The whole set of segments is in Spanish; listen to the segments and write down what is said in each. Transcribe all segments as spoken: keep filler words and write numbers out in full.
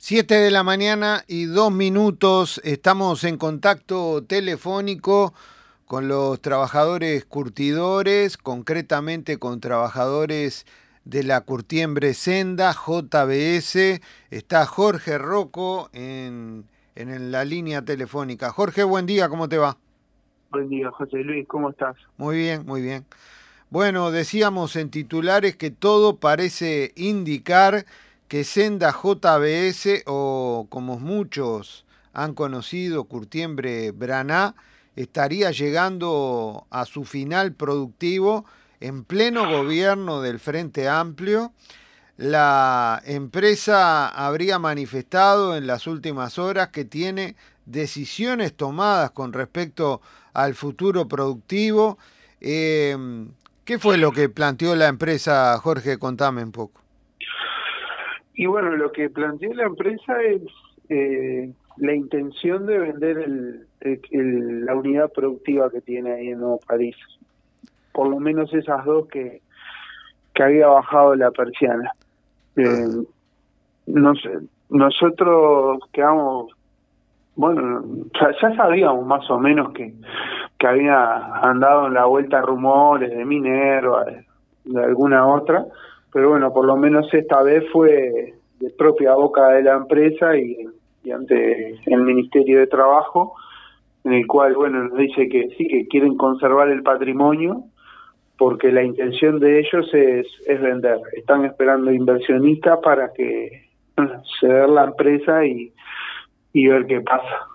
Siete de la mañana y dos minutos, estamos en contacto telefónico con los trabajadores curtidores, concretamente con trabajadores de la Curtiembre Senda, J B S. Está Jorge Rocco en, en la línea telefónica. Jorge, buen día, ¿cómo te va? Buen día, José Luis, ¿cómo estás? Muy bien, muy bien. Bueno, decíamos en titulares que todo parece indicar que Senda J B S, o como muchos han conocido, Curtiembre Braná, estaría llegando a su final productivo en pleno gobierno del Frente Amplio. La empresa habría manifestado en las últimas horas que tiene decisiones tomadas con respecto al futuro productivo. Eh, ¿Qué fue lo que planteó la empresa, Jorge? Contame un poco. Y bueno, lo que plantea la empresa es eh, la intención de vender el, el- el- la unidad productiva que tiene ahí en Nuevo París. Por lo menos esas dos que, que había bajado la persiana. Eh, Ajá. no sé, nosotros quedamos, bueno, ya, ya sabíamos más o menos que, que había andado en la vuelta rumores de Minerva, de, de alguna otra, pero bueno, por lo menos esta vez fue de propia boca de la empresa y, y ante el Ministerio de Trabajo, en el cual, bueno, nos dice que sí, que quieren conservar el patrimonio, porque la intención de ellos es, es vender. Están esperando inversionistas para que bueno, ceder la empresa y, y ver qué pasa.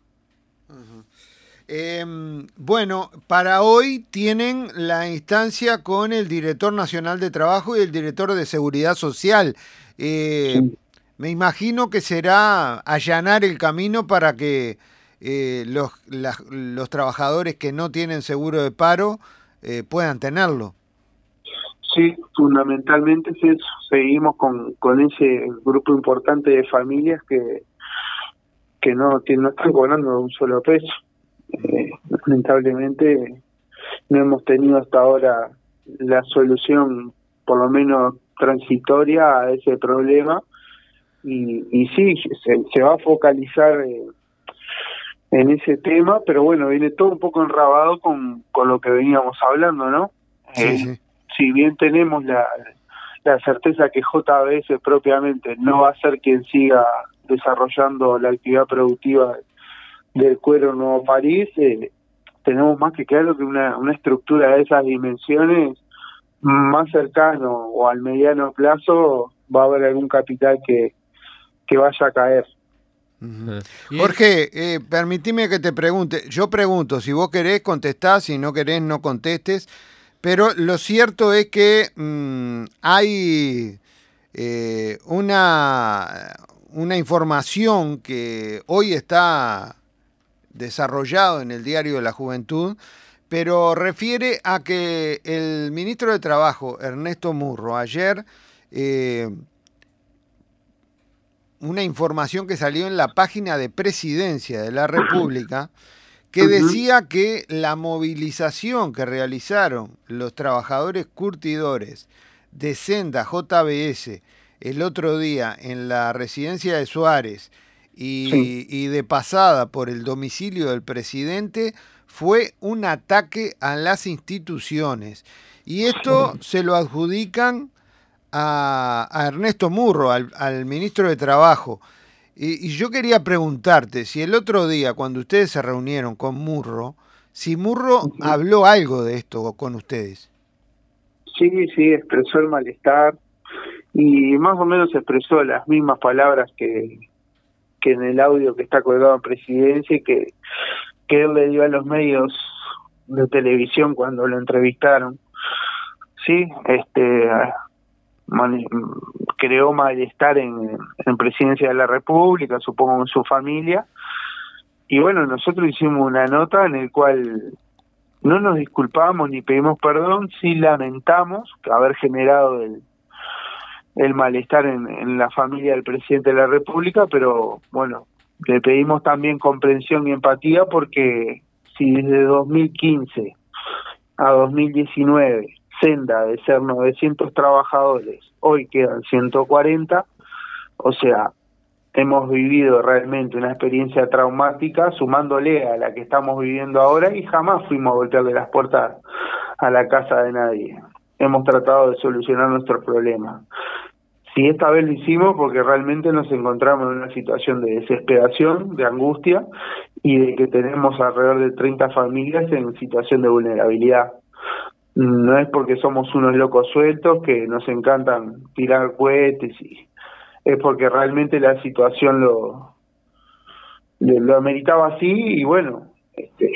Eh, bueno, para hoy tienen la instancia con el director nacional de trabajo y el director de seguridad social. Eh, Sí. Me imagino que será allanar el camino para que eh, los, las- los trabajadores que no tienen seguro de paro eh, puedan tenerlo. Sí, fundamentalmente es eso. Seguimos con, con ese grupo importante de familias que, que no, que no están cobrando un solo peso. Eh, lamentablemente no hemos tenido hasta ahora la solución, por lo menos transitoria, a ese problema. Y, y sí, se, se va a focalizar eh, en ese tema, pero bueno, viene todo un poco enrabado con, con lo que veníamos hablando, ¿no? Sí, Eh, sí. si bien tenemos la, la certeza que J B S propiamente no va a ser quien siga desarrollando la actividad productiva del cuero Nuevo París, eh, tenemos más que claro que una, una estructura de esas dimensiones más cercano o al mediano plazo va a haber algún capital que, que vaya a caer. Ujú. Ajá. Y Jorge, eh, permitime que te pregunte. Yo pregunto, si vos querés contestás, si no querés no contestes, pero lo cierto es que mm, hay eh, una, una información que hoy está desarrollado en el Diario de la Juventud, pero refiere a que el ministro de Trabajo, Ernesto Murro, ayer eh, una información que salió en la página de Presidencia de la República, que Ujú. decía que la movilización que realizaron los trabajadores curtidores de Senda J B S el otro día en la residencia de Suárez Sí. y, y de pasada por el domicilio del presidente fue un ataque a las instituciones. Y esto se lo adjudican a, a Ernesto Murro, al, al ministro de Trabajo. Y, y yo quería preguntarte si el otro día, cuando ustedes se reunieron con Murro, si Murro Ujú. habló algo de esto con ustedes. Sí, sí, expresó el malestar y más o menos expresó las mismas palabras que, que en el audio que está colgado en Presidencia y que, que él le dio a los medios de televisión cuando lo entrevistaron. Sí, este mani- creó malestar en, en Presidencia de la República, supongo en su familia, y bueno, nosotros hicimos una nota en el cual no nos disculpamos ni pedimos perdón, sí lamentamos haber generado el, el malestar en, en la familia del presidente de la República, pero bueno, le pedimos también comprensión y empatía porque si desde dos mil quince a dos mil diecinueve Senda de ser novecientos trabajadores, hoy quedan ciento cuarenta, o sea, hemos vivido realmente una experiencia traumática sumándole a la que estamos viviendo ahora y jamás fuimos a golpearle las puertas a la casa de nadie. Hemos tratado de solucionar nuestros problemas. Si esta vez lo hicimos porque realmente nos encontramos en una situación de desesperación, de angustia y de que tenemos alrededor de treinta familias en situación de vulnerabilidad. No es porque somos unos locos sueltos que nos encantan tirar cohetes, y es porque realmente la situación lo, lo, lo ameritaba así y bueno, este,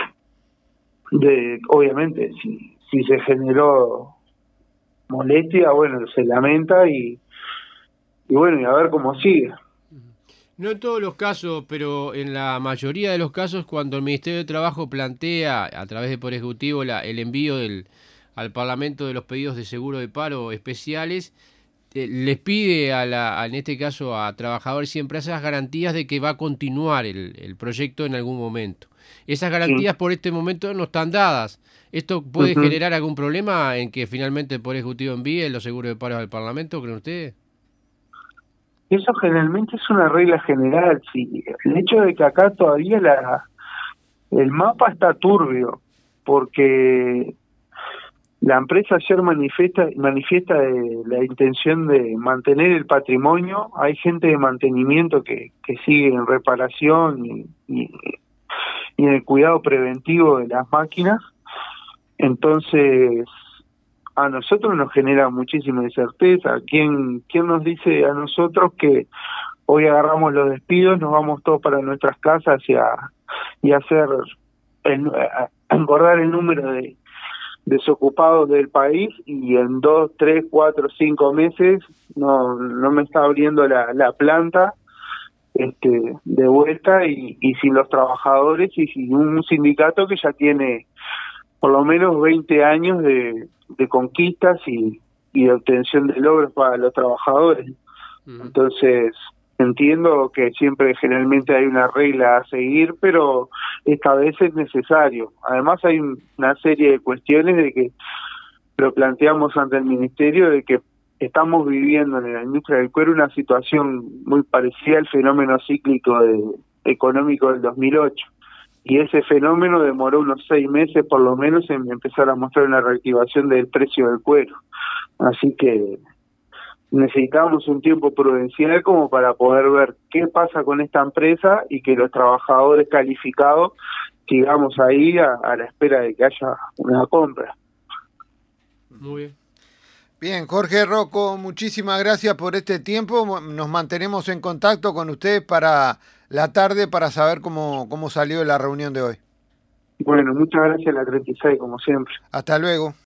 de, obviamente si, si se generó molestia, bueno, se lamenta y, y bueno, y a ver cómo sigue. No en todos los casos, pero en la mayoría de los casos, cuando el Ministerio de Trabajo plantea, a través del Poder Ejecutivo, la, el envío del, al Parlamento de los pedidos de seguro de paro especiales, eh, les pide, a la, a, en este caso, a trabajadores y empresas garantías de que va a continuar el, el proyecto en algún momento. Esas garantías Sí. por este momento no están dadas. ¿Esto puede Uh-huh. generar algún problema en que finalmente el Poder Ejecutivo envíe los seguros de paro al Parlamento, creen ustedes? Eso generalmente es una regla general, sí. El hecho de que acá todavía la el mapa está turbio, porque la empresa ayer manifiesta, manifiesta de la intención de mantener el patrimonio. Hay gente de mantenimiento que, que sigue en reparación y, y, y en el cuidado preventivo de las máquinas. Entonces, a nosotros nos genera muchísima incerteza. ¿Quién, quién nos dice a nosotros que hoy agarramos los despidos, nos vamos todos para nuestras casas y a, y a hacer el, a engordar el número de desocupados del país y en dos, tres, cuatro, cinco meses no, no me está abriendo la, la planta este, de vuelta y, y sin los trabajadores y sin un sindicato que ya tiene por lo menos veinte años de, de conquistas y, y de obtención de logros para los trabajadores? Uh-huh. Entonces, entiendo que siempre generalmente hay una regla a seguir, pero esta vez es necesario. Además hay una serie de cuestiones de que lo planteamos ante el Ministerio, de que estamos viviendo en la industria del cuero una situación muy parecida al fenómeno cíclico de, económico del dos mil ocho. Y ese fenómeno demoró unos seis meses por lo menos en empezar a mostrar una reactivación del precio del cuero. Así que necesitamos un tiempo prudencial como para poder ver qué pasa con esta empresa y que los trabajadores calificados sigamos ahí a, a la espera de que haya una compra. Muy bien. Bien, Jorge Rocco, muchísimas gracias por este tiempo. Nos mantenemos en contacto con ustedes para la tarde para saber cómo, cómo salió la reunión de hoy. Bueno, muchas gracias a la treinta y seis, como siempre. Hasta luego.